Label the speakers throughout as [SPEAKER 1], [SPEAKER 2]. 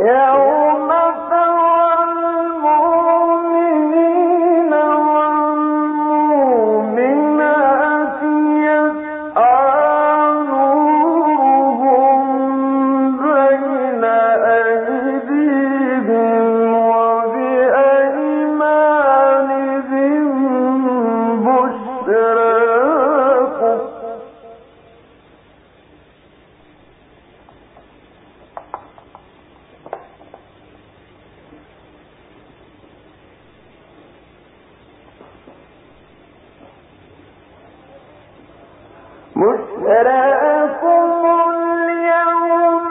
[SPEAKER 1] يوم ترى المؤمنين والمؤمنات يسعى نورهم بين أيديهم وبأيمانهم بشراكم اليوم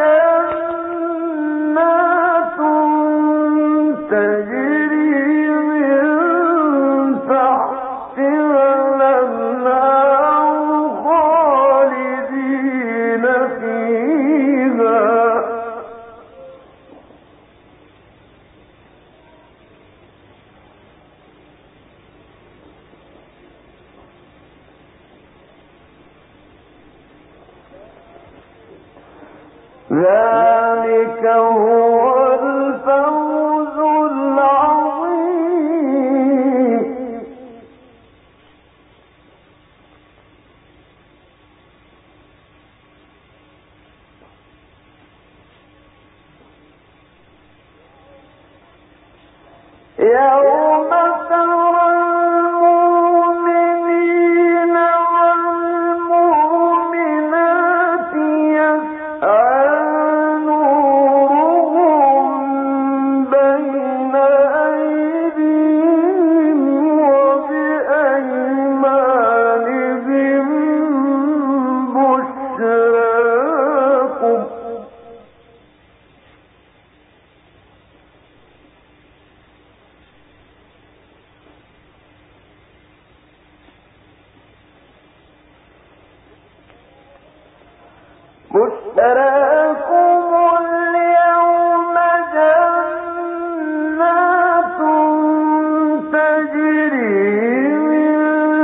[SPEAKER 1] جنات تجري من تحتها الأنهار خالدين فيها ذلك هو الفوز العظيم يوم ترى المؤمنين والمؤمنات يسعى بشراكم اليوم جنات تجري من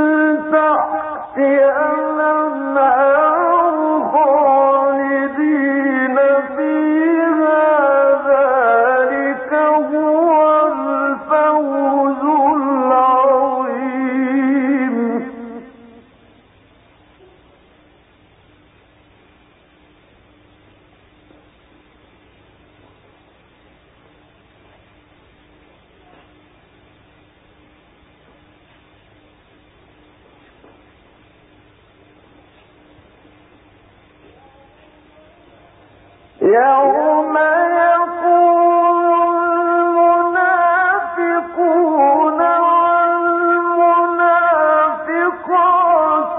[SPEAKER 1] تحتها الأنهار خالدين فيها ذلك هو الفوز العظيم يوم يقول المنافقون والمنافقات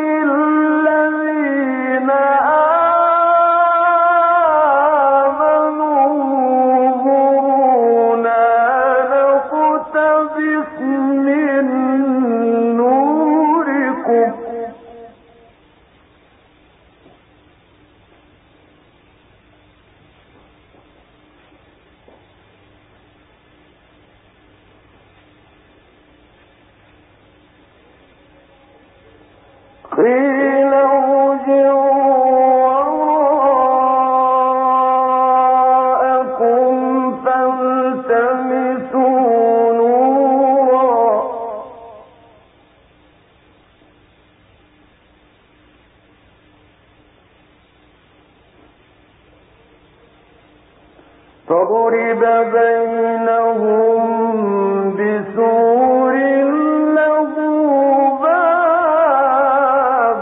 [SPEAKER 1] للذين آمنوا انظرونا نقتبس من نوركم قيل ارجعوا وراءكم فالتمسوا نورا فضرب بينهم بسور له باب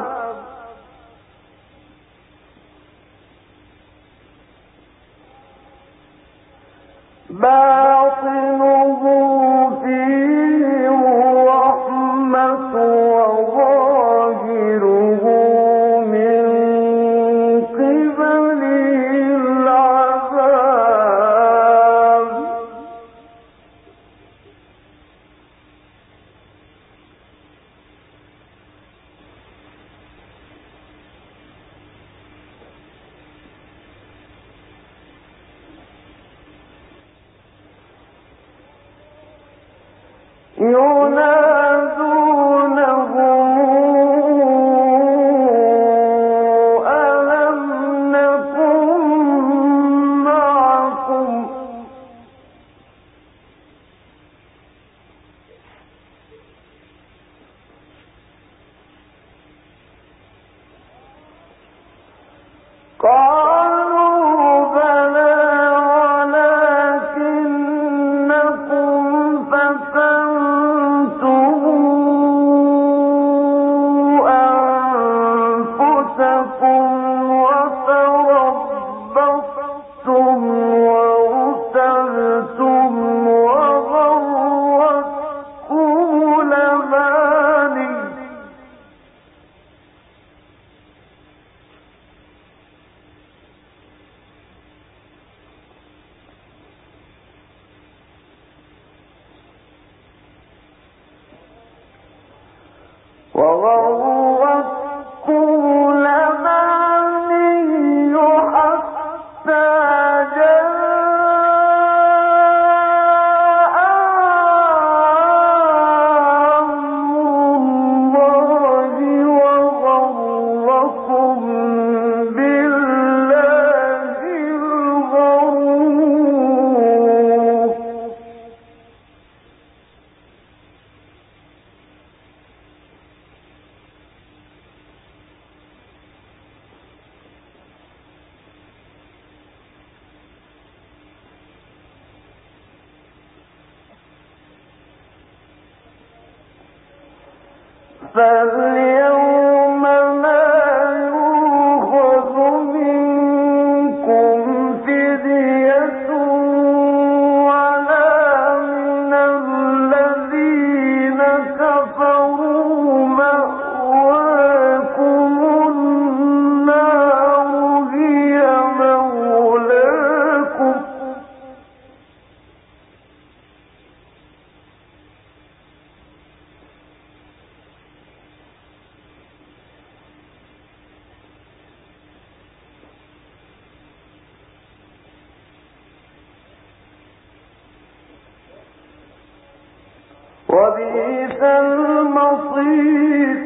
[SPEAKER 1] باطنه فيه الرحمة وظاهره من قبله العذاب ينادونهم ألم نكن معكم فاليوم لا يؤخذ منكم فدية ولا من الذين كفروا مأواكم النار هي مولاكم وبئس المصير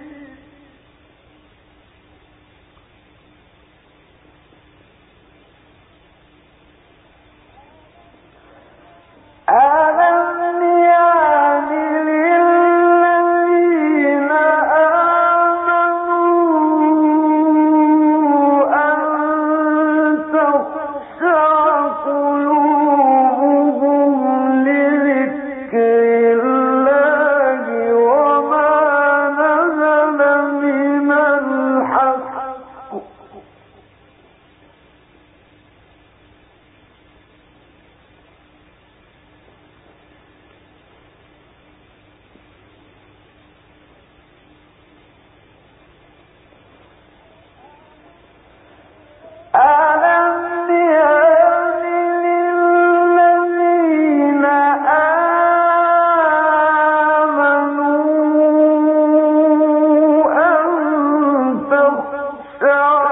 [SPEAKER 1] ألم يعن للذين آمنوا أن تخشع قلوبهم لذكر الله وما نزل من الحق ألم يعن للذين آمنوا أن تخشع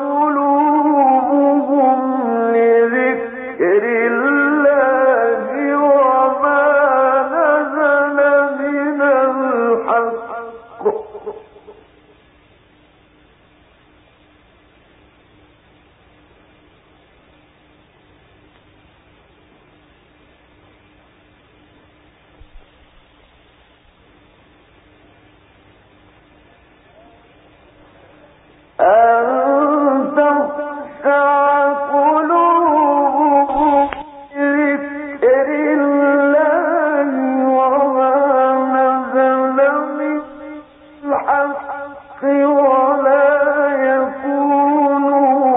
[SPEAKER 1] قلوبهم لذكر الله وما نزل من الحق أن تخشع قلوبهم لذكر الله وما نزل من الحق ولا يكونوا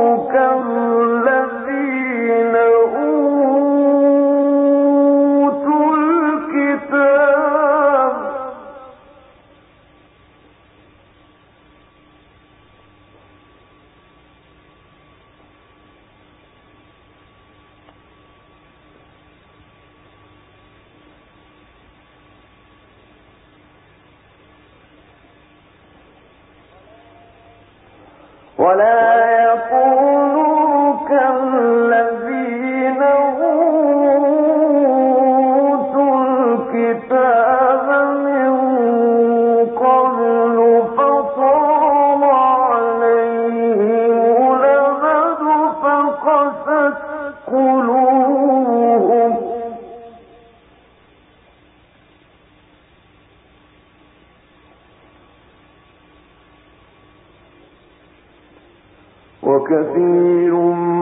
[SPEAKER 1] كالذين أوتوا الكتاب ولا يكونوا كالذين أوتوا الكتاب من قبل فطال عليهم الأمد فقست قلوبهم وكثير